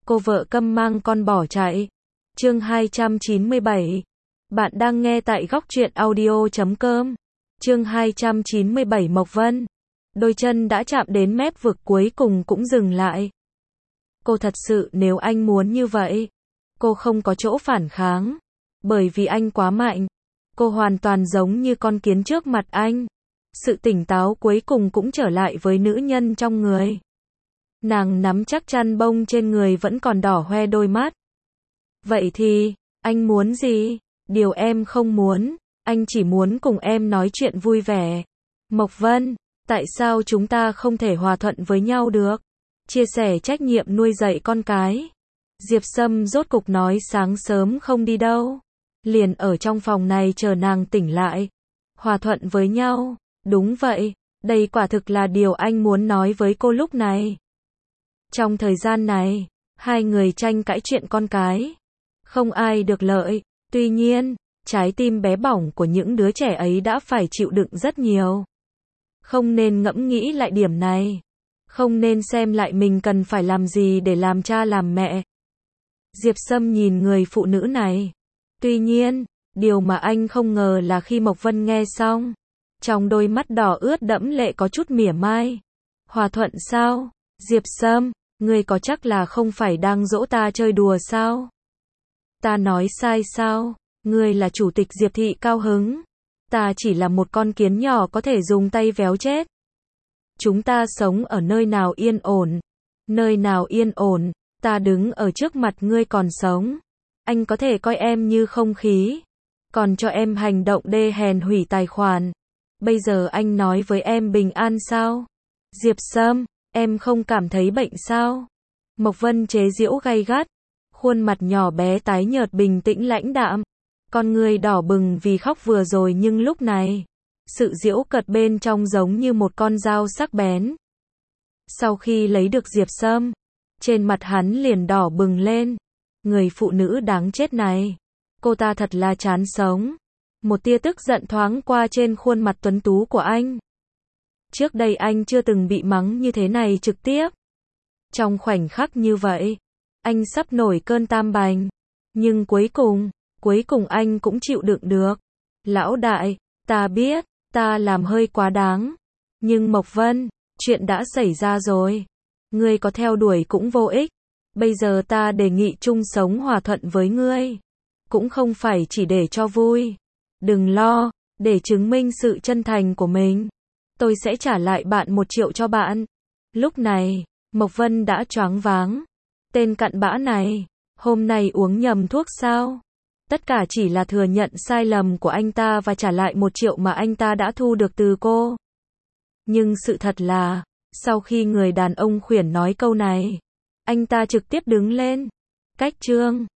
Cô vợ câm mang con bỏ chạy. Chương 297. Bạn đang nghe tại góc truyện audio.com. Chương 297 Mộc Vân. Đôi chân đã chạm đến mép vực cuối cùng cũng dừng lại. Cô thật sự nếu anh muốn như vậy, cô không có chỗ phản kháng. Bởi vì anh quá mạnh. Cô hoàn toàn giống như con kiến trước mặt anh. Sự tỉnh táo cuối cùng cũng trở lại với nữ nhân trong người. Nàng nắm chắc chăn bông trên người vẫn còn đỏ hoe đôi mắt. Vậy thì, anh muốn gì? Điều em không muốn, anh chỉ muốn cùng em nói chuyện vui vẻ. Mộc Vân, tại sao chúng ta không thể hòa thuận với nhau được? Chia sẻ trách nhiệm nuôi dạy con cái. Diệp Sâm rốt cục nói sáng sớm không đi đâu. Liền ở trong phòng này chờ nàng tỉnh lại. Hòa thuận với nhau, đúng vậy, đây quả thực là điều anh muốn nói với cô lúc này. Trong thời gian này, hai người tranh cãi chuyện con cái. Không ai được lợi, tuy nhiên, trái tim bé bỏng của những đứa trẻ ấy đã phải chịu đựng rất nhiều. Không nên ngẫm nghĩ lại điểm này. Không nên xem lại mình cần phải làm gì để làm cha làm mẹ. Diệp Sâm nhìn người phụ nữ này. Tuy nhiên, điều mà anh không ngờ là khi Mộc Vân nghe xong, trong đôi mắt đỏ ướt đẫm lệ có chút mỉa mai. Hòa thuận sao? Diệp Sâm, ngươi có chắc là không phải đang dỗ ta chơi đùa sao? Ta nói sai sao? Ngươi là chủ tịch Diệp thị cao hứng. Ta chỉ là một con kiến nhỏ có thể dùng tay véo chết. Chúng ta sống ở nơi nào yên ổn? Nơi nào yên ổn? Ta đứng ở trước mặt ngươi còn sống. Anh có thể coi em như không khí. Còn cho em hành động đê hèn hủy tài khoản. Bây giờ anh nói với em bình an sao? Diệp Sâm, em không cảm thấy bệnh sao? Mộc Vân chế giễu gay gắt. Khuôn mặt nhỏ bé tái nhợt bình tĩnh lãnh đạm. Con người đỏ bừng vì khóc vừa rồi nhưng lúc này, sự giễu cợt bên trong giống như một con dao sắc bén. Sau khi lấy được Diệp Sâm, trên mặt hắn liền đỏ bừng lên. Người phụ nữ đáng chết này, cô ta thật là chán sống. Một tia tức giận thoáng qua trên khuôn mặt tuấn tú của anh. Trước đây anh chưa từng bị mắng như thế này trực tiếp. Trong khoảnh khắc như vậy, anh sắp nổi cơn tam bành. Nhưng cuối cùng anh cũng chịu đựng được. Lão đại, ta biết, ta làm hơi quá đáng. Nhưng Mộc Vân, chuyện đã xảy ra rồi. Ngươi có theo đuổi cũng vô ích. Bây giờ ta đề nghị chung sống hòa thuận với ngươi. Cũng không phải chỉ để cho vui. Đừng lo, để chứng minh sự chân thành của mình. Tôi sẽ trả lại bạn 1 triệu cho bạn. Lúc này, Mộc Vân đã choáng váng. Tên cặn bã này, hôm nay uống nhầm thuốc sao? Tất cả chỉ là thừa nhận sai lầm của anh ta và trả lại 1 triệu mà anh ta đã thu được từ cô. Nhưng sự thật là, sau khi người đàn ông khuyển nói câu này, anh ta trực tiếp đứng lên. Cách chương